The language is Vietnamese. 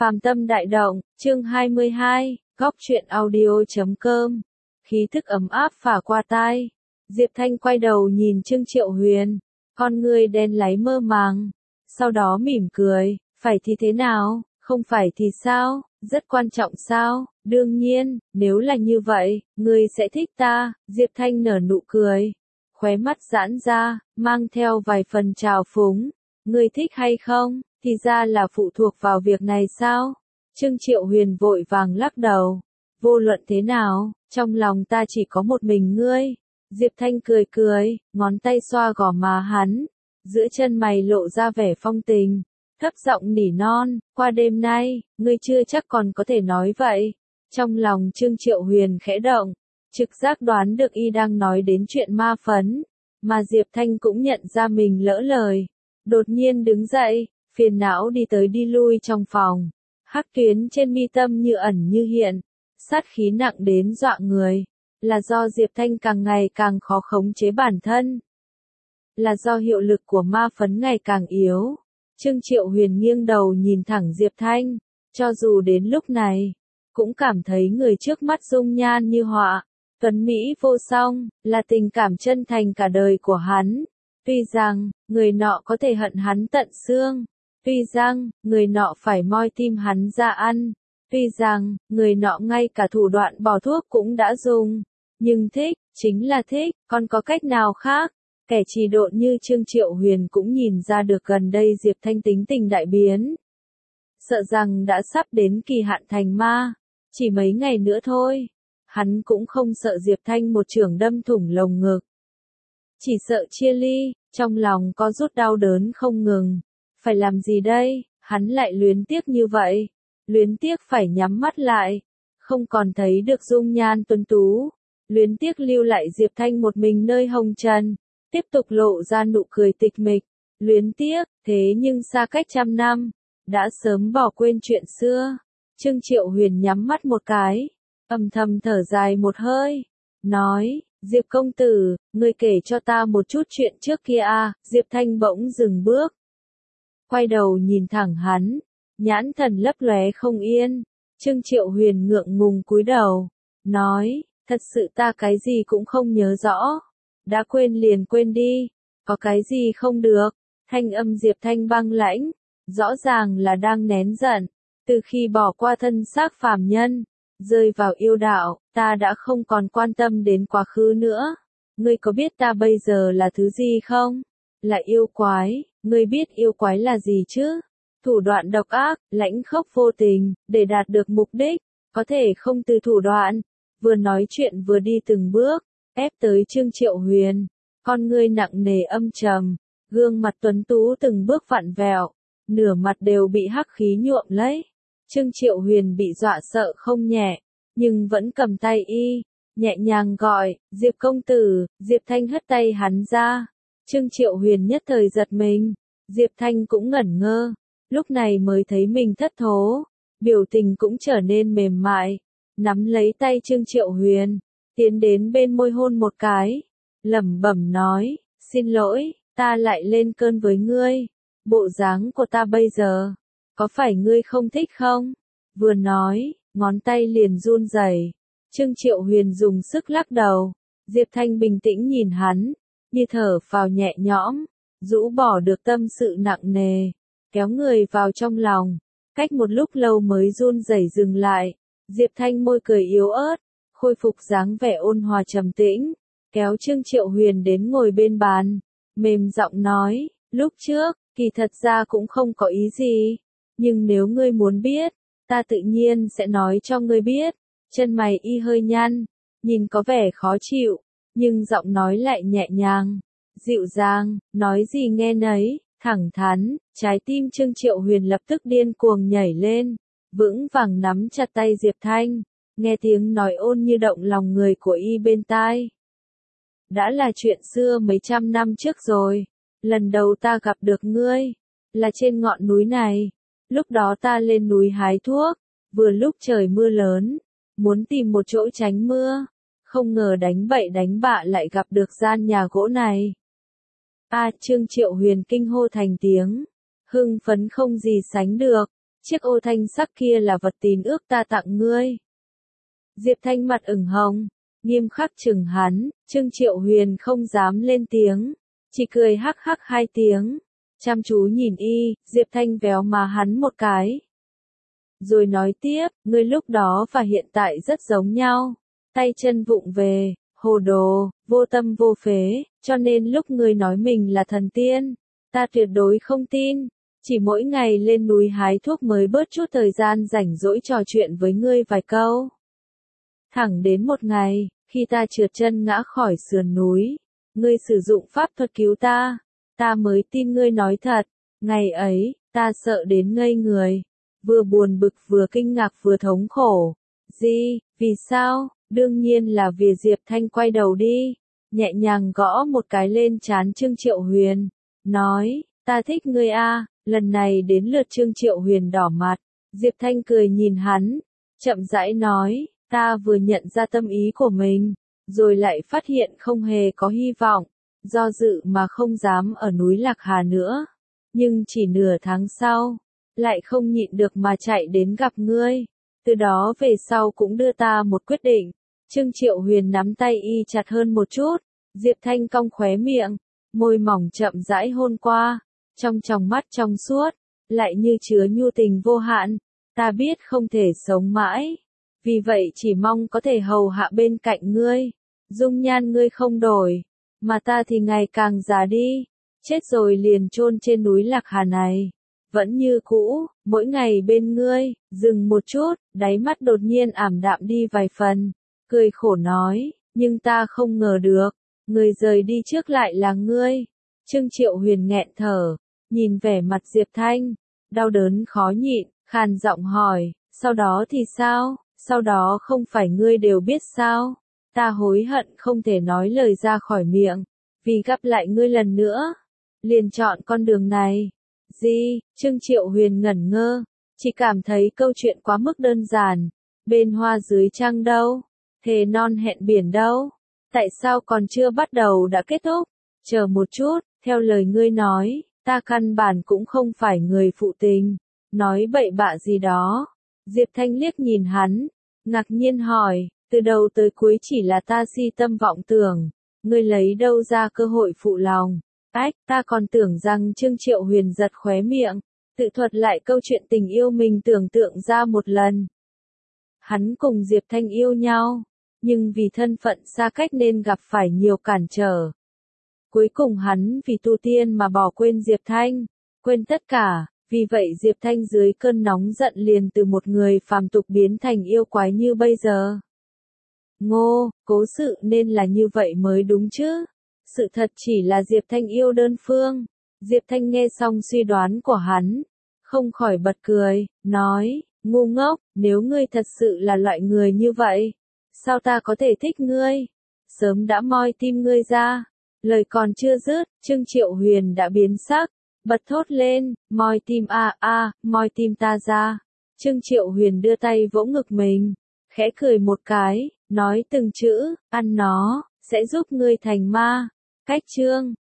Phàm Tâm Đại Động, chương 22, góc truyện audio.com. Khí thức ấm áp phả qua tai. Diệp Thanh quay đầu nhìn Trương Triệu Huyền, con ngươi đen láy mơ màng. Sau đó mỉm cười, phải thì thế nào, không phải thì sao, rất quan trọng sao, đương nhiên, nếu là như vậy, ngươi sẽ thích ta. Diệp Thanh nở nụ cười, khóe mắt giãn ra, mang theo vài phần trào phúng. Ngươi thích hay không, thì ra là phụ thuộc vào việc này sao? Trương Triệu Huyền vội vàng lắc đầu. Vô luận thế nào, trong lòng ta chỉ có một mình ngươi. Diệp Thanh cười cười, ngón tay xoa gò má hắn, giữa chân mày lộ ra vẻ phong tình, thấp giọng nỉ non, qua đêm nay, ngươi chưa chắc còn có thể nói vậy. Trong lòng Trương Triệu Huyền khẽ động, trực giác đoán được y đang nói đến chuyện ma phấn, mà Diệp Thanh cũng nhận ra mình lỡ lời. Đột nhiên đứng dậy, phiền não đi tới đi lui trong phòng, hắc tuyến trên mi tâm như ẩn như hiện, sát khí nặng đến dọa người, là do Diệp Thanh càng ngày càng khó khống chế bản thân, là do hiệu lực của ma phấn ngày càng yếu. Trương Triệu Huyền nghiêng đầu nhìn thẳng Diệp Thanh, cho dù đến lúc này, cũng cảm thấy người trước mắt dung nhan như họa, tuấn mỹ vô song, là tình cảm chân thành cả đời của hắn. Tuy rằng, người nọ có thể hận hắn tận xương, tuy rằng, người nọ phải moi tim hắn ra ăn, tuy rằng, người nọ ngay cả thủ đoạn bỏ thuốc cũng đã dùng, nhưng thích, chính là thích, còn có cách nào khác? Kẻ trì độn như Trương Triệu Huyền cũng nhìn ra được gần đây Diệp Thanh tính tình đại biến. Sợ rằng đã sắp đến kỳ hạn thành ma, chỉ mấy ngày nữa thôi, hắn cũng không sợ Diệp Thanh một chưởng đâm thủng lồng ngực. Chỉ sợ chia ly, trong lòng có rút đau đớn không ngừng. Phải làm gì đây, hắn lại luyến tiếc như vậy. Luyến tiếc phải nhắm mắt lại, không còn thấy được dung nhan tuấn tú. Luyến tiếc lưu lại Diệp Thanh một mình nơi hồng trần, tiếp tục lộ ra nụ cười tịch mịch. Luyến tiếc, thế nhưng xa cách trăm năm, đã sớm bỏ quên chuyện xưa. Trương Triệu Huyền nhắm mắt một cái, âm thầm thở dài một hơi, nói, Diệp công tử, ngươi kể cho ta một chút chuyện trước kia à. Diệp Thanh bỗng dừng bước, quay đầu nhìn thẳng hắn, nhãn thần lấp lóe không yên. Trương Triệu Huyền ngượng ngùng cúi đầu, nói, thật sự ta cái gì cũng không nhớ rõ, đã quên liền quên đi, có cái gì không được. Thanh âm Diệp Thanh băng lãnh, rõ ràng là đang nén giận, từ khi bỏ qua thân xác phàm nhân, rơi vào yêu đạo, ta đã không còn quan tâm đến quá khứ nữa. Ngươi có biết ta bây giờ là thứ gì không? Là yêu quái, ngươi biết yêu quái là gì chứ? Thủ đoạn độc ác, lãnh khốc vô tình, để đạt được mục đích, có thể không từ thủ đoạn. Vừa nói chuyện vừa đi từng bước, ép tới Trương Triệu Huyền, con ngươi nặng nề âm trầm, gương mặt tuấn tú từng bước vặn vẹo, nửa mặt đều bị hắc khí nhuộm lấy. Trương Triệu Huyền bị dọa sợ không nhẹ, nhưng vẫn cầm tay y, nhẹ nhàng gọi, Diệp công tử. Diệp Thanh hất tay hắn ra. Trương Triệu Huyền nhất thời giật mình, Diệp Thanh cũng ngẩn ngơ, lúc này mới thấy mình thất thố, biểu tình cũng trở nên mềm mại, nắm lấy tay Trương Triệu Huyền, tiến đến bên môi hôn một cái, lẩm bẩm nói, xin lỗi, ta lại lên cơn với ngươi, bộ dáng của ta bây giờ, có phải ngươi không thích không? Vừa nói, ngón tay liền run rẩy. Trương Triệu Huyền dùng sức lắc đầu. Diệp Thanh bình tĩnh nhìn hắn, như thở phào nhẹ nhõm, rũ bỏ được tâm sự nặng nề, kéo người vào trong lòng. Cách một lúc lâu mới run rẩy dừng lại. Diệp Thanh môi cười yếu ớt, khôi phục dáng vẻ ôn hòa trầm tĩnh, kéo Trương Triệu Huyền đến ngồi bên bàn, mềm giọng nói, lúc trước, kỳ thật ra cũng không có ý gì, nhưng nếu ngươi muốn biết, ta tự nhiên sẽ nói cho ngươi biết. Chân mày y hơi nhăn, nhìn có vẻ khó chịu, nhưng giọng nói lại nhẹ nhàng, dịu dàng, nói gì nghe nấy, thẳng thắn. Trái tim Trương Triệu Huyền lập tức điên cuồng nhảy lên, vững vàng nắm chặt tay Diệp Thanh, nghe tiếng nói ôn như động lòng người của y bên tai. Đã là chuyện xưa mấy trăm năm trước rồi, lần đầu ta gặp được ngươi, là trên ngọn núi này. Lúc đó ta lên núi hái thuốc, vừa lúc trời mưa lớn, muốn tìm một chỗ tránh mưa, không ngờ đánh bậy đánh bạ lại gặp được gian nhà gỗ này. Trương Triệu Huyền kinh hô thành tiếng, hưng phấn không gì sánh được, chiếc ô thanh sắc kia là vật tín ước ta tặng ngươi. Diệp Thanh mặt ửng hồng, nghiêm khắc chừng hắn, Trương Triệu Huyền không dám lên tiếng, chỉ cười hắc hắc hai tiếng, chăm chú nhìn Diệp Thanh véo má hắn một cái. Rồi nói tiếp, ngươi lúc đó và hiện tại rất giống nhau, tay chân vụng về, hồ đồ, vô tâm vô phế, cho nên lúc ngươi nói mình là thần tiên, ta tuyệt đối không tin, chỉ mỗi ngày lên núi hái thuốc mới bớt chút thời gian rảnh rỗi trò chuyện với ngươi vài câu. Thẳng đến một ngày, khi ta trượt chân ngã khỏi sườn núi, ngươi sử dụng pháp thuật cứu ta, ta mới tin ngươi nói thật, ngày ấy, ta sợ đến ngây người, vừa buồn bực vừa kinh ngạc vừa thống khổ. Vì sao? Đương nhiên là vì Diệp Thanh quay đầu đi, nhẹ nhàng gõ một cái lên trán Trương Triệu Huyền, nói, ta thích ngươi a. Lần này đến lượt Trương Triệu Huyền đỏ mặt, Diệp Thanh cười nhìn hắn, chậm rãi nói, ta vừa nhận ra tâm ý của mình, rồi lại phát hiện không hề có hy vọng, do dự mà không dám ở núi Lạc Hà nữa, nhưng chỉ nửa tháng sau, lại không nhịn được mà chạy đến gặp ngươi, từ đó về sau cũng đưa ta một quyết định. Trương Triệu Huyền nắm tay chặt hơn một chút, Diệp Thanh cong khóe miệng, môi mỏng chậm rãi hôn qua, trong tròng mắt trong suốt, lại như chứa nhu tình vô hạn, ta biết không thể sống mãi, vì vậy chỉ mong có thể hầu hạ bên cạnh ngươi, dung nhan ngươi không đổi, mà ta thì ngày càng già đi, chết rồi liền chôn trên núi Lạc Hà này, vẫn như cũ, mỗi ngày bên ngươi. Dừng một chút, đáy mắt đột nhiên ảm đạm đi vài phần, cười khổ nói, nhưng ta không ngờ được, người rời đi trước lại là ngươi. Trương Triệu Huyền nghẹn thở, nhìn vẻ mặt Diệp Thanh, đau đớn khó nhịn, khàn giọng hỏi, sau đó thì sao? Sau đó không phải ngươi đều biết sao? Ta hối hận không thể nói lời ra khỏi miệng, vì gặp lại ngươi lần nữa, liền chọn con đường này. Trương Triệu Huyền ngẩn ngơ, chỉ cảm thấy câu chuyện quá mức đơn giản, bên hoa dưới trăng đâu, thề non hẹn biển đâu, tại sao còn chưa bắt đầu đã kết thúc? Chờ một chút, theo lời ngươi nói, ta căn bản cũng không phải người phụ tình, nói bậy bạ gì đó. Diệp Thanh liếc nhìn hắn, ngạc nhiên hỏi, từ đầu tới cuối chỉ là ta si tâm vọng tưởng, ngươi lấy đâu ra cơ hội phụ lòng? Ta còn tưởng rằng Trương Triệu Huyền giật khóe miệng, tự thuật lại câu chuyện tình yêu mình tưởng tượng ra một lần. Hắn cùng Diệp Thanh yêu nhau, nhưng vì thân phận xa cách nên gặp phải nhiều cản trở. Cuối cùng hắn vì tu tiên mà bỏ quên Diệp Thanh, quên tất cả, vì vậy Diệp Thanh dưới cơn nóng giận liền từ một người phàm tục biến thành yêu quái như bây giờ. Cố sự nên là như vậy mới đúng chứ. Sự thật chỉ là Diệp Thanh yêu đơn phương. Diệp Thanh nghe xong suy đoán của hắn, không khỏi bật cười, nói, ngu ngốc, nếu ngươi thật sự là loại người như vậy, sao ta có thể thích ngươi? Sớm đã moi tim ngươi ra. Lời còn chưa dứt, Trương Triệu Huyền đã biến sắc, bật thốt lên, moi tim moi tim ta ra. Trương Triệu Huyền đưa tay vỗ ngực mình, khẽ cười một cái, nói từng chữ, ăn nó, sẽ giúp ngươi thành ma. Cách chương